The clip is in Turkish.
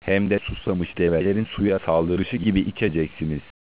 hem de susamış develerin suya saldırışı gibi içeceksiniz.